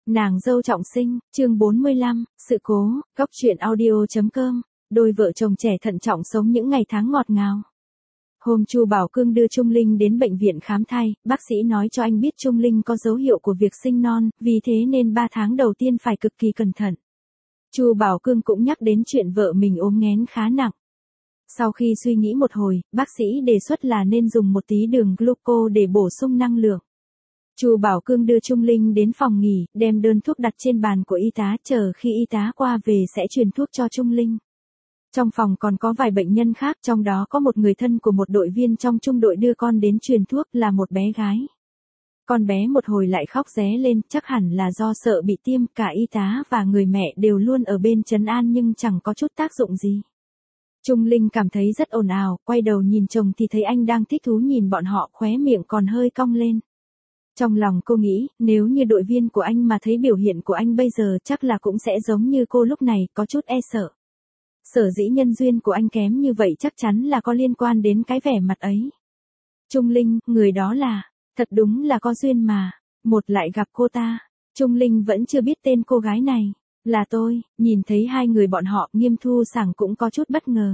Nàng dâu trọng sinh, chương 45, sự cố, góc truyện audio.com, đôi vợ chồng trẻ thận trọng sống những ngày tháng ngọt ngào. Hôm Chu Bảo Cương đưa Trung Linh đến bệnh viện khám thai, bác sĩ nói cho anh biết Trung Linh có dấu hiệu của việc sinh non, vì thế nên 3 tháng đầu tiên phải cực kỳ cẩn thận. Chu Bảo Cương cũng nhắc đến chuyện vợ mình ốm nghén khá nặng. Sau khi suy nghĩ một hồi, bác sĩ đề xuất là nên dùng một tí đường gluco để bổ sung năng lượng. Chu Bảo Cương đưa Trung Linh đến phòng nghỉ, đem đơn thuốc đặt trên bàn của y tá, chờ khi y tá qua về sẽ truyền thuốc cho Trung Linh. Trong phòng còn có vài bệnh nhân khác, trong đó có một người thân của một đội viên trong trung đội đưa con đến truyền thuốc là một bé gái. Con bé một hồi lại khóc ré lên, chắc hẳn là do sợ bị tiêm, cả y tá và người mẹ đều luôn ở bên trấn an nhưng chẳng có chút tác dụng gì. Trung Linh cảm thấy rất ồn ào, quay đầu nhìn chồng thì thấy anh đang thích thú nhìn bọn họ, khóe miệng còn hơi cong lên. Trong lòng cô nghĩ, nếu như đội viên của anh mà thấy biểu hiện của anh bây giờ chắc là cũng sẽ giống như cô lúc này, có chút e sợ. Sở dĩ nhân duyên của anh kém như vậy chắc chắn là có liên quan đến cái vẻ mặt ấy. Trung Linh, người đó là, thật đúng là có duyên mà, một lại gặp cô ta. Trung Linh vẫn chưa biết tên cô gái này, là tôi, nhìn thấy hai người bọn họ, Nghiêm Thu Sảng cũng có chút bất ngờ.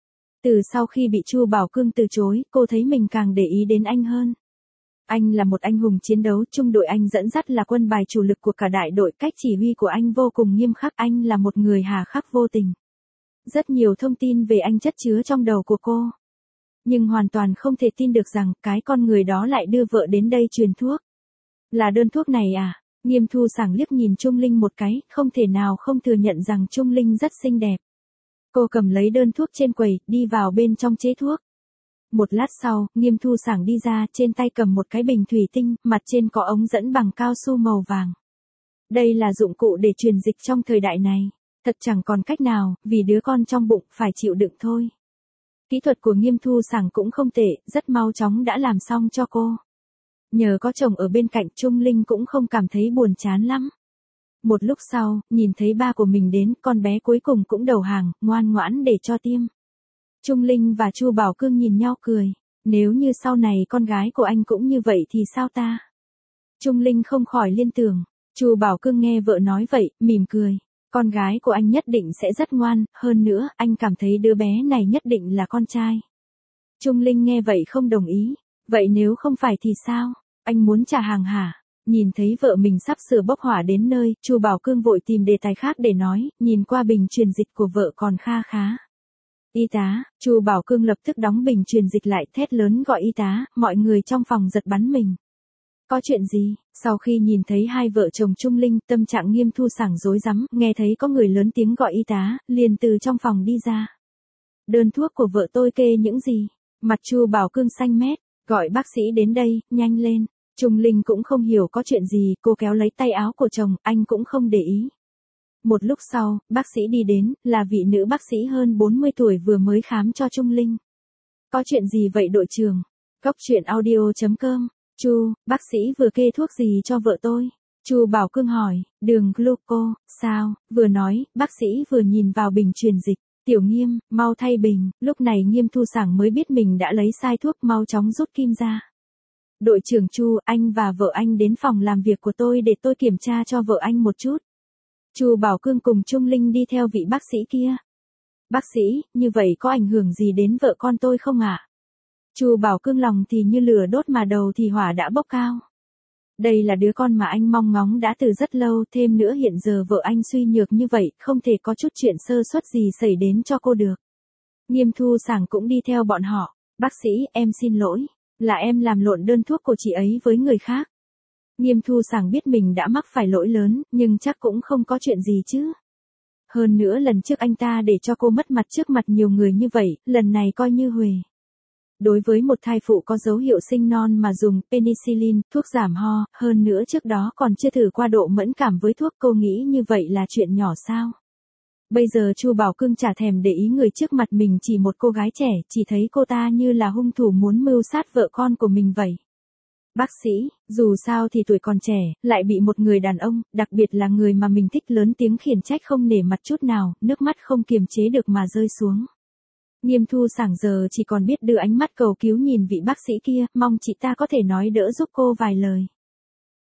Từ sau khi bị Chu Bảo Cương từ chối, cô thấy mình càng để ý đến anh hơn. Anh là một anh hùng chiến đấu, trung đội anh dẫn dắt là quân bài chủ lực của cả đại đội, cách chỉ huy của anh vô cùng nghiêm khắc, anh là một người hà khắc vô tình. Rất nhiều thông tin về anh chất chứa trong đầu của cô. Nhưng hoàn toàn không thể tin được rằng cái con người đó lại đưa vợ đến đây truyền thuốc. Là đơn thuốc này à? Nghiêm Thu Sảng liếc nhìn Trung Linh một cái, không thể nào không thừa nhận rằng Trung Linh rất xinh đẹp. Cô cầm lấy đơn thuốc trên quầy, đi vào bên trong chế thuốc. Một lát sau, Nghiêm Thu Sảng đi ra, trên tay cầm một cái bình thủy tinh, mặt trên có ống dẫn bằng cao su màu vàng. Đây là dụng cụ để truyền dịch trong thời đại này. Thật chẳng còn cách nào, vì đứa con trong bụng phải chịu đựng thôi. Kỹ thuật của Nghiêm Thu Sảng cũng không tệ, rất mau chóng đã làm xong cho cô. Nhờ có chồng ở bên cạnh, Trung Linh cũng không cảm thấy buồn chán lắm. Một lúc sau, nhìn thấy ba của mình đến, con bé cuối cùng cũng đầu hàng, ngoan ngoãn để cho tiêm. Trung Linh và Chu Bảo Cương nhìn nhau cười. Nếu như sau này con gái của anh cũng như vậy thì sao ta? Trung Linh không khỏi liên tưởng. Chu Bảo Cương nghe vợ nói vậy, mỉm cười. Con gái của anh nhất định sẽ rất ngoan, hơn nữa, anh cảm thấy đứa bé này nhất định là con trai. Trung Linh nghe vậy không đồng ý. Vậy nếu không phải thì sao? Anh muốn trả hàng hả? Nhìn thấy vợ mình sắp sửa bốc hỏa đến nơi, Chu Bảo Cương vội tìm đề tài khác để nói, nhìn qua bình truyền dịch của vợ còn kha khá. Y tá, Chu Bảo Cương lập tức đóng bình truyền dịch lại, thét lớn gọi y tá, mọi người trong phòng giật bắn mình. Có chuyện gì? Sau khi nhìn thấy hai vợ chồng Trung Linh, tâm trạng Nghiêm Thu Sảng rối rắm, nghe thấy có người lớn tiếng gọi y tá, liền từ trong phòng đi ra. Đơn thuốc của vợ tôi kê những gì? Mặt Chu Bảo Cương xanh mét, gọi bác sĩ đến đây, nhanh lên. Trung Linh cũng không hiểu có chuyện gì, cô kéo lấy tay áo của chồng, anh cũng không để ý. Một lúc sau, bác sĩ đi đến, là vị nữ bác sĩ hơn 40 tuổi vừa mới khám cho Trung Linh. Có chuyện gì vậy đội trưởng? Góc truyện audio.com. Chu, bác sĩ vừa kê thuốc gì cho vợ tôi? Chu Bảo Cương hỏi, đường gluco, sao? Vừa nói, bác sĩ vừa nhìn vào bình truyền dịch. Tiểu Nghiêm, mau thay bình. Lúc này Nghiêm Thu Sảng mới biết mình đã lấy sai thuốc, mau chóng rút kim ra. Đội trưởng Chu, anh và vợ anh đến phòng làm việc của tôi để tôi kiểm tra cho vợ anh một chút. Chu Bảo Cương cùng Trung Linh đi theo vị bác sĩ kia. Bác sĩ, như vậy có ảnh hưởng gì đến vợ con tôi không ạ? Chu Bảo Cương lòng thì như lửa đốt mà đầu thì hỏa đã bốc cao. Đây là đứa con mà anh mong ngóng đã từ rất lâu, thêm nữa hiện giờ vợ anh suy nhược như vậy, không thể có chút chuyện sơ suất gì xảy đến cho cô được. Nghiêm Thu Sảng cũng đi theo bọn họ. Bác sĩ, em xin lỗi, là em làm lộn đơn thuốc của chị ấy với người khác. Nghiêm Thu Sảng biết mình đã mắc phải lỗi lớn, nhưng chắc cũng không có chuyện gì chứ. Hơn nữa lần trước anh ta để cho cô mất mặt trước mặt nhiều người như vậy, lần này coi như huề. Đối với một thai phụ có dấu hiệu sinh non mà dùng penicillin, thuốc giảm ho, hơn nữa trước đó còn chưa thử qua độ mẫn cảm với thuốc, cô nghĩ như vậy là chuyện nhỏ sao? Bây giờ Chu Bảo Cương chả thèm để ý người trước mặt mình, chỉ một cô gái trẻ, chỉ thấy cô ta như là hung thủ muốn mưu sát vợ con của mình vậy. Bác sĩ, dù sao thì tuổi còn trẻ, lại bị một người đàn ông, đặc biệt là người mà mình thích lớn tiếng khiển trách không nể mặt chút nào, nước mắt không kiềm chế được mà rơi xuống. Nghiêm Thu Sảng giờ chỉ còn biết đưa ánh mắt cầu cứu nhìn vị bác sĩ kia, mong chị ta có thể nói đỡ giúp cô vài lời.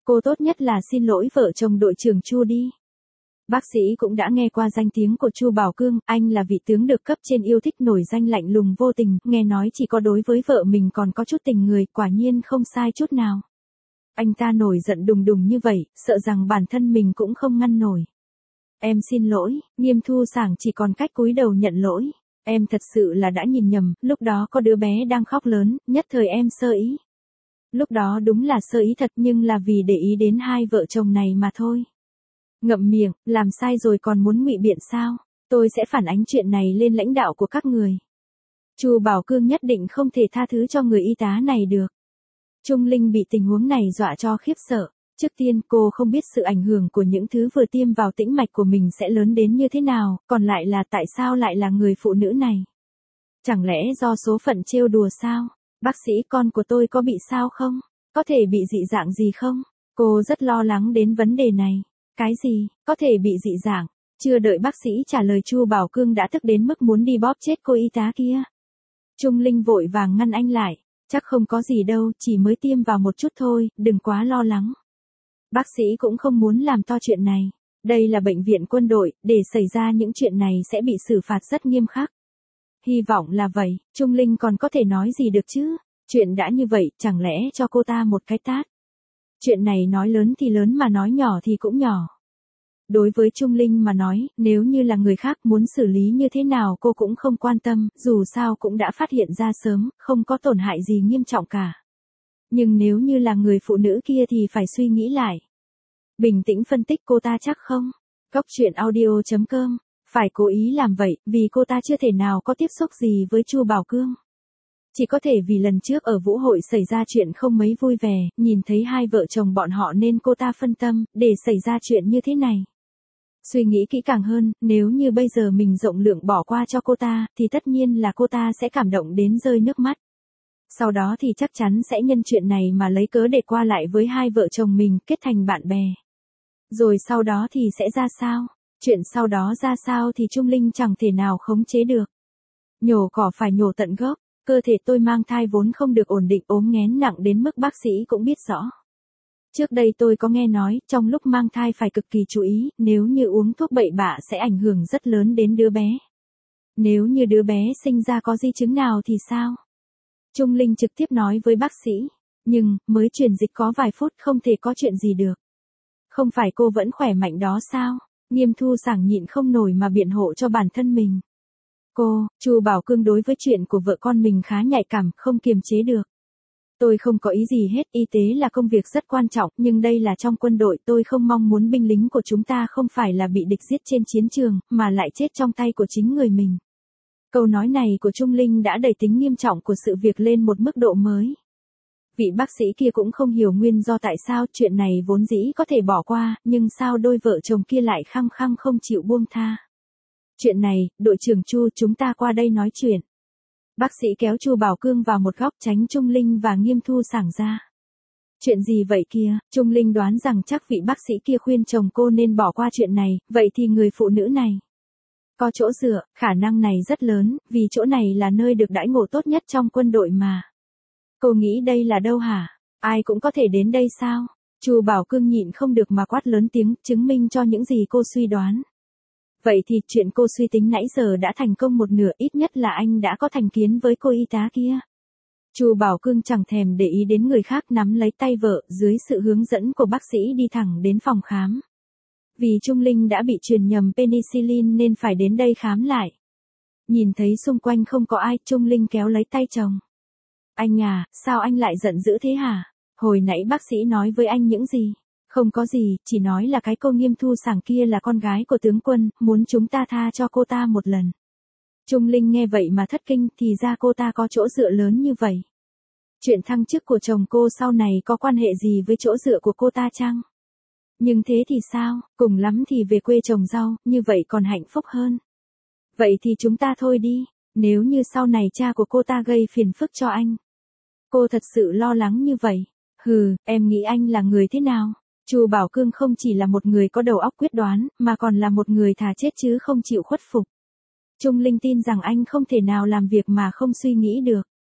Cô tốt nhất là xin lỗi vợ chồng đội trưởng Chu đi. Bác sĩ cũng đã nghe qua danh tiếng của Chu Bảo Cương, anh là vị tướng được cấp trên yêu thích, nổi danh lạnh lùng vô tình, nghe nói chỉ có đối với vợ mình còn có chút tình người, quả nhiên không sai chút nào. Anh ta nổi giận đùng đùng như vậy, sợ rằng bản thân mình cũng không ngăn nổi. Em xin lỗi, Nghiêm Thu Sảng chỉ còn cách cúi đầu nhận lỗi. Em thật sự là đã nhìn nhầm, lúc đó có đứa bé đang khóc lớn, nhất thời em sơ ý. Lúc đó đúng là sơ ý thật, nhưng là vì để ý đến hai vợ chồng này mà thôi. Ngậm miệng, làm sai rồi còn muốn ngụy biện sao? Tôi sẽ phản ánh chuyện này lên lãnh đạo của các người. Chu Bảo Cương nhất định không thể tha thứ cho người y tá này được. Trung Linh bị tình huống này dọa cho khiếp sợ. Trước tiên cô không biết sự ảnh hưởng của những thứ vừa tiêm vào tĩnh mạch của mình sẽ lớn đến như thế nào, còn lại là tại sao lại là người phụ nữ này? Chẳng lẽ do số phận trêu đùa sao? Bác sĩ, con của tôi có bị sao không? Có thể bị dị dạng gì không? Cô rất lo lắng đến vấn đề này. Cái gì, có thể bị dị dạng? Chưa đợi bác sĩ trả lời, Chu Bảo Cương đã tức đến mức muốn đi bóp chết cô y tá kia. Trung Linh vội vàng ngăn anh lại. Chắc không có gì đâu, chỉ mới tiêm vào một chút thôi, đừng quá lo lắng. Bác sĩ cũng không muốn làm to chuyện này. Đây là bệnh viện quân đội, để xảy ra những chuyện này sẽ bị xử phạt rất nghiêm khắc. Hy vọng là vậy, Trung Linh còn có thể nói gì được chứ? Chuyện đã như vậy, chẳng lẽ cho cô ta một cái tát? Chuyện này nói lớn thì lớn mà nói nhỏ thì cũng nhỏ. Đối với Trung Linh mà nói, nếu như là người khác muốn xử lý như thế nào cô cũng không quan tâm, dù sao cũng đã phát hiện ra sớm, không có tổn hại gì nghiêm trọng cả. Nhưng nếu như là người phụ nữ kia thì phải suy nghĩ lại. Bình tĩnh phân tích cô ta chắc không? Góc truyện audio.com. Phải cố ý làm vậy, vì cô ta chưa thể nào có tiếp xúc gì với Chu Bảo Cương. Chỉ có thể vì lần trước ở vũ hội xảy ra chuyện không mấy vui vẻ, nhìn thấy hai vợ chồng bọn họ nên cô ta phân tâm, để xảy ra chuyện như thế này. Suy nghĩ kỹ càng hơn, nếu như bây giờ mình rộng lượng bỏ qua cho cô ta, thì tất nhiên là cô ta sẽ cảm động đến rơi nước mắt. Sau đó thì chắc chắn sẽ nhân chuyện này mà lấy cớ để qua lại với hai vợ chồng mình, kết thành bạn bè. Rồi sau đó thì sẽ ra sao? Chuyện sau đó ra sao thì Trung Linh chẳng thể nào khống chế được. Nhổ cỏ phải nhổ tận gốc, cơ thể tôi mang thai vốn không được ổn định, ốm nghén nặng đến mức bác sĩ cũng biết rõ. Trước đây tôi có nghe nói, trong lúc mang thai phải cực kỳ chú ý, nếu như uống thuốc bậy bạ sẽ ảnh hưởng rất lớn đến đứa bé. Nếu như đứa bé sinh ra có di chứng nào thì sao? Trung Linh trực tiếp nói với bác sĩ, nhưng, mới truyền dịch có vài phút không thể có chuyện gì được. Không phải cô vẫn khỏe mạnh đó sao? Nghiêm Thu Sảng nhịn không nổi mà biện hộ cho bản thân mình. Chu Bảo Cương đối với chuyện của vợ con mình khá nhạy cảm, không kiềm chế được. Tôi không có ý gì hết, y tế là công việc rất quan trọng, nhưng đây là trong quân đội, tôi không mong muốn binh lính của chúng ta không phải là bị địch giết trên chiến trường, mà lại chết trong tay của chính người mình. Câu nói này của Trung Linh đã đẩy tính nghiêm trọng của sự việc lên một mức độ mới. Vị bác sĩ kia cũng không hiểu nguyên do tại sao chuyện này vốn dĩ có thể bỏ qua, nhưng sao đôi vợ chồng kia lại khăng khăng không chịu buông tha. Chuyện này, đội trưởng Chu, chúng ta qua đây nói chuyện. Bác sĩ kéo Chu Bảo Cương vào một góc tránh Trung Linh và Nghiêm Thu Sảng ra. Chuyện gì vậy kia? Trung Linh đoán rằng chắc vị bác sĩ kia khuyên chồng cô nên bỏ qua chuyện này, vậy thì người phụ nữ này có chỗ dựa, khả năng này rất lớn, vì chỗ này là nơi được đãi ngộ tốt nhất trong quân đội mà. Cô nghĩ đây là đâu hả? Ai cũng có thể đến đây sao? Chu Bảo Cương nhịn không được mà quát lớn tiếng, chứng minh cho những gì cô suy đoán. Vậy thì chuyện cô suy tính nãy giờ đã thành công một nửa, ít nhất là anh đã có thành kiến với cô y tá kia. Chu Bảo Cương chẳng thèm để ý đến người khác, nắm lấy tay vợ, dưới sự hướng dẫn của bác sĩ đi thẳng đến phòng khám. Vì Trung Linh đã bị truyền nhầm penicillin nên phải đến đây khám lại. Nhìn thấy xung quanh không có ai, Trung Linh kéo lấy tay chồng. Anh à, sao anh lại giận dữ thế hả? Hồi nãy bác sĩ nói với anh những gì? Không có gì, chỉ nói là cái cô Nghiêm Thu Sảng kia là con gái của tướng quân, muốn chúng ta tha cho cô ta một lần. Trung Linh nghe vậy mà thất kinh, thì ra cô ta có chỗ dựa lớn như vậy. Chuyện thăng chức của chồng cô sau này có quan hệ gì với chỗ dựa của cô ta chăng? Nhưng thế thì sao, cùng lắm thì về quê trồng rau, như vậy còn hạnh phúc hơn. Vậy thì chúng ta thôi đi, nếu như sau này cha của cô ta gây phiền phức cho anh. Cô thật sự lo lắng như vậy. Hừ, em nghĩ anh là người thế nào? Chu Bảo Cương không chỉ là một người có đầu óc quyết đoán, mà còn là một người thà chết chứ không chịu khuất phục. Trung Linh tin rằng anh không thể nào làm việc mà không suy nghĩ được.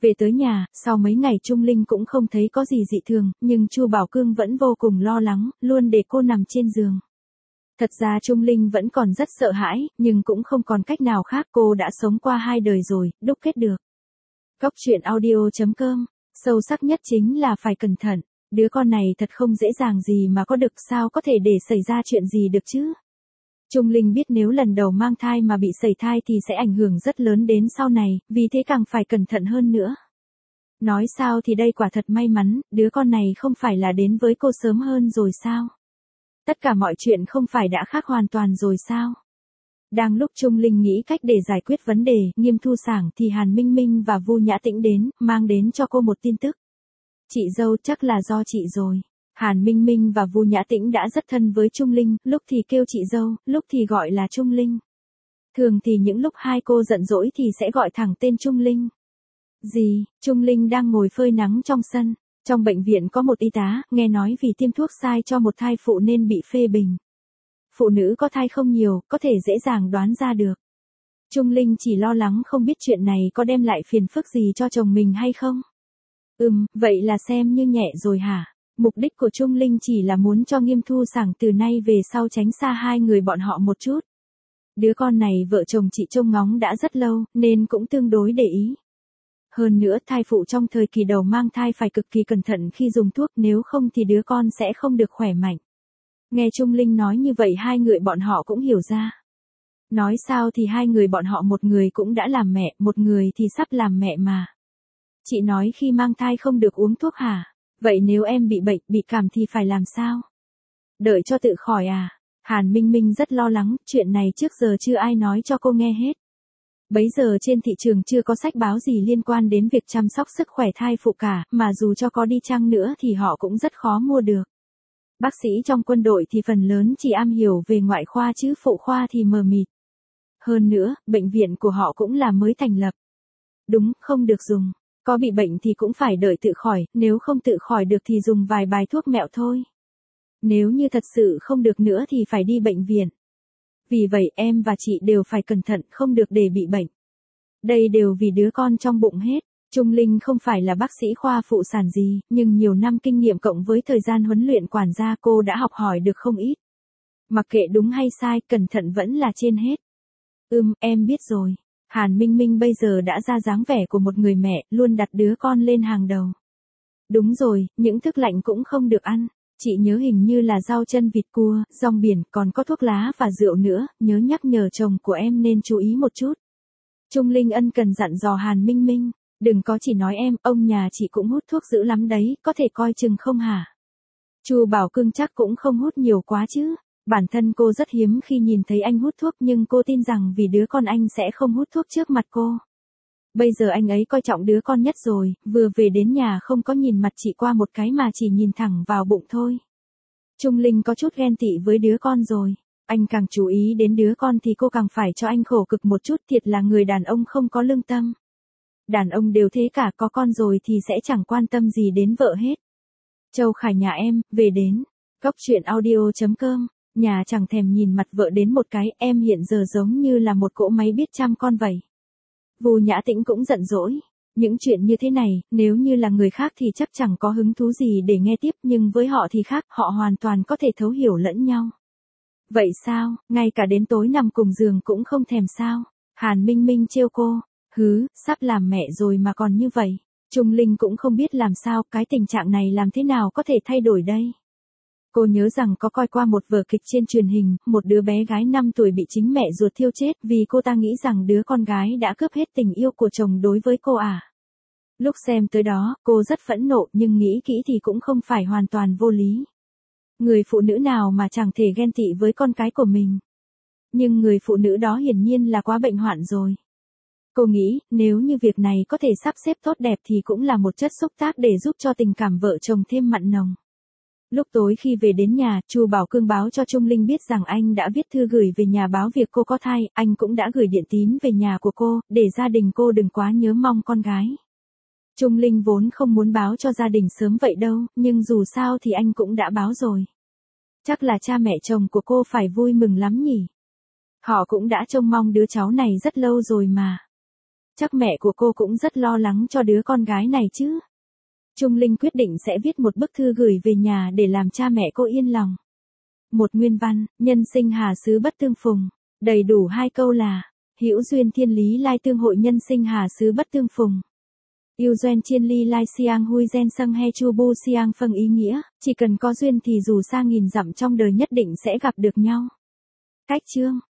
Về tới nhà, sau mấy ngày Trung Linh cũng không thấy có gì dị thường, nhưng Chu Bảo Cương vẫn vô cùng lo lắng, luôn để cô nằm trên giường. Thật ra Trung Linh vẫn còn rất sợ hãi, nhưng cũng không còn cách nào khác, cô đã sống qua 2 đời rồi, đúc kết được. Góc truyện audio.com, sâu sắc nhất chính là phải cẩn thận, đứa con này thật không dễ dàng gì mà có được, sao có thể để xảy ra chuyện gì được chứ. Trung Linh biết nếu lần đầu mang thai mà bị sẩy thai thì sẽ ảnh hưởng rất lớn đến sau này, vì thế càng phải cẩn thận hơn nữa. Nói sao thì đây quả thật may mắn, đứa con này không phải là đến với cô sớm hơn rồi sao? Tất cả mọi chuyện không phải đã khác hoàn toàn rồi sao? Đang lúc Trung Linh nghĩ cách để giải quyết vấn đề, Nghiêm Thu Sảng thì Hàn Minh Minh và Vu Nhã Tĩnh đến, mang đến cho cô một tin tức. Chị dâu, chắc là do chị rồi. Hàn Minh Minh và Vu Nhã Tĩnh đã rất thân với Trung Linh, lúc thì kêu chị dâu, lúc thì gọi là Trung Linh. Thường thì những lúc hai cô giận dỗi thì sẽ gọi thẳng tên Trung Linh. Gì, Trung Linh đang ngồi phơi nắng trong sân. Trong bệnh viện có một y tá, nghe nói vì tiêm thuốc sai cho một thai phụ nên bị phê bình. Phụ nữ có thai không nhiều, có thể dễ dàng đoán ra được. Trung Linh chỉ lo lắng không biết chuyện này có đem lại phiền phức gì cho chồng mình hay không. Vậy là xem như nhẹ rồi hả? Mục đích của Trung Linh chỉ là muốn cho Nghiêm Thu Sảng từ nay về sau tránh xa hai người bọn họ một chút. Đứa con này vợ chồng chị trông ngóng đã rất lâu, nên cũng tương đối để ý. Hơn nữa thai phụ trong thời kỳ đầu mang thai phải cực kỳ cẩn thận khi dùng thuốc, nếu không thì đứa con sẽ không được khỏe mạnh. Nghe Trung Linh nói như vậy hai người bọn họ cũng hiểu ra. Nói sao thì hai người bọn họ một người cũng đã làm mẹ, một người thì sắp làm mẹ mà. Chị nói khi mang thai không được uống thuốc hả? Vậy nếu em bị bệnh, bị cảm thì phải làm sao? Đợi cho tự khỏi à? Hàn Minh Minh rất lo lắng, chuyện này trước giờ chưa ai nói cho cô nghe hết. Bấy giờ trên thị trường chưa có sách báo gì liên quan đến việc chăm sóc sức khỏe thai phụ cả, mà dù cho có đi chăng nữa thì họ cũng rất khó mua được. Bác sĩ trong quân đội thì phần lớn chỉ am hiểu về ngoại khoa chứ phụ khoa thì mờ mịt. Hơn nữa, bệnh viện của họ cũng là mới thành lập. Đúng, không được dùng. Có bị bệnh thì cũng phải đợi tự khỏi, nếu không tự khỏi được thì dùng vài bài thuốc mẹo thôi. Nếu như thật sự không được nữa thì phải đi bệnh viện. Vì vậy em và chị đều phải cẩn thận, không được để bị bệnh. Đây đều vì đứa con trong bụng hết. Trung Linh không phải là bác sĩ khoa phụ sản gì, nhưng nhiều năm kinh nghiệm cộng với thời gian huấn luyện quản gia cô đã học hỏi được không ít. Mặc kệ đúng hay sai, cẩn thận vẫn là trên hết. Em biết rồi. Hàn Minh Minh bây giờ đã ra dáng vẻ của một người mẹ, luôn đặt đứa con lên hàng đầu. Đúng rồi, những thức lạnh cũng không được ăn. Chị nhớ hình như là rau chân vịt cua, rong biển, còn có thuốc lá và rượu nữa, nhớ nhắc nhở chồng của em nên chú ý một chút. Trung Linh ân cần dặn dò Hàn Minh Minh, đừng có chỉ nói em, ông nhà chị cũng hút thuốc dữ lắm đấy, có thể coi chừng không hả? Chu Bảo Cương chắc cũng không hút nhiều quá chứ. Bản thân cô rất hiếm khi nhìn thấy anh hút thuốc, nhưng cô tin rằng vì đứa con anh sẽ không hút thuốc trước mặt cô. Bây giờ anh ấy coi trọng đứa con nhất rồi, vừa về đến nhà không có nhìn mặt chị qua một cái mà chỉ nhìn thẳng vào bụng thôi. Trung Linh có chút ghen tị với đứa con rồi. Anh càng chú ý đến đứa con thì cô càng phải cho anh khổ cực một chút, thiệt là người đàn ông không có lương tâm. Đàn ông đều thế cả, có con rồi thì sẽ chẳng quan tâm gì đến vợ hết. Châu Khải nhà em, về đến. Góc truyện audio.com. Nhà chẳng thèm nhìn mặt vợ đến một cái, em hiện giờ giống như là một cỗ máy biết chăm con vậy. Vu Nhã Tĩnh cũng giận dỗi. Những chuyện như thế này, nếu như là người khác thì chắc chẳng có hứng thú gì để nghe tiếp, nhưng với họ thì khác, họ hoàn toàn có thể thấu hiểu lẫn nhau. Vậy sao, ngay cả đến tối nằm cùng giường cũng không thèm sao? Hàn Minh Minh trêu cô. Sắp làm mẹ rồi mà còn như vậy. Trung Linh cũng không biết làm sao, cái tình trạng này làm thế nào có thể thay đổi đây. Cô nhớ rằng có coi qua một vở kịch trên truyền hình, một đứa bé gái 5 tuổi bị chính mẹ ruột thiêu chết vì cô ta nghĩ rằng đứa con gái đã cướp hết tình yêu của chồng đối với cô à. Lúc xem tới đó, cô rất phẫn nộ, nhưng nghĩ kỹ thì cũng không phải hoàn toàn vô lý. Người phụ nữ nào mà chẳng thể ghen tị với con cái của mình. Nhưng người phụ nữ đó hiển nhiên là quá bệnh hoạn rồi. Cô nghĩ, nếu như việc này có thể sắp xếp tốt đẹp thì cũng là một chất xúc tác để giúp cho tình cảm vợ chồng thêm mặn nồng. Lúc tối khi về đến nhà, Chu Bảo Cương báo cho Trung Linh biết rằng anh đã viết thư gửi về nhà báo việc cô có thai, anh cũng đã gửi điện tín về nhà của cô, để gia đình cô đừng quá nhớ mong con gái. Trung Linh vốn không muốn báo cho gia đình sớm vậy đâu, nhưng dù sao thì anh cũng đã báo rồi. Chắc là cha mẹ chồng của cô phải vui mừng lắm nhỉ. Họ cũng đã trông mong đứa cháu này rất lâu rồi mà. Chắc mẹ của cô cũng rất lo lắng cho đứa con gái này chứ. Trung Linh quyết định sẽ viết một bức thư gửi về nhà để làm cha mẹ cô yên lòng. Một nguyên văn, nhân sinh hà xứ bất tương phùng. Đầy đủ 2 câu là, hữu duyên thiên lý lai tương hội, nhân sinh hà xứ bất tương phùng. Yêu duyên chiên ly lai siang hui gen sâng he chu bu siang phân, ý nghĩa, chỉ cần có duyên thì dù xa nghìn dặm trong đời nhất định sẽ gặp được nhau. Cách chương.